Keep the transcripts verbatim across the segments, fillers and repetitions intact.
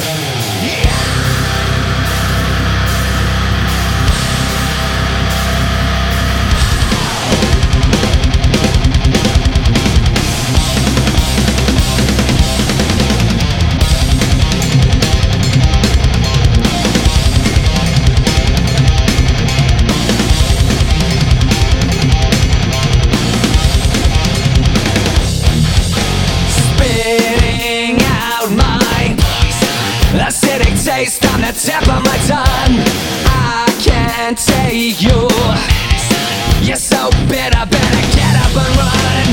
Acidic taste on the tip of my tongue. I can't take you. You're so bitter, better get up and run.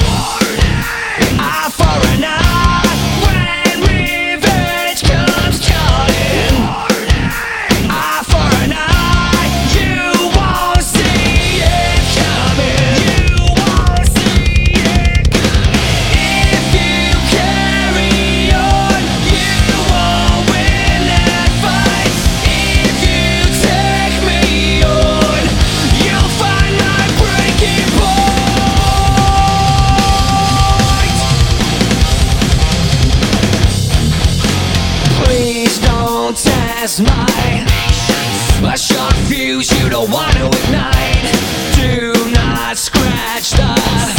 Eye for an eye when revenge comes calling. Eye for an eye, you won't see it coming. You won't see it coming. If you carry on, you won't win that fight. If you take me on, you'll find my breaking point. Please don't test my a short fuse you don't want to ignite. Do not scratch the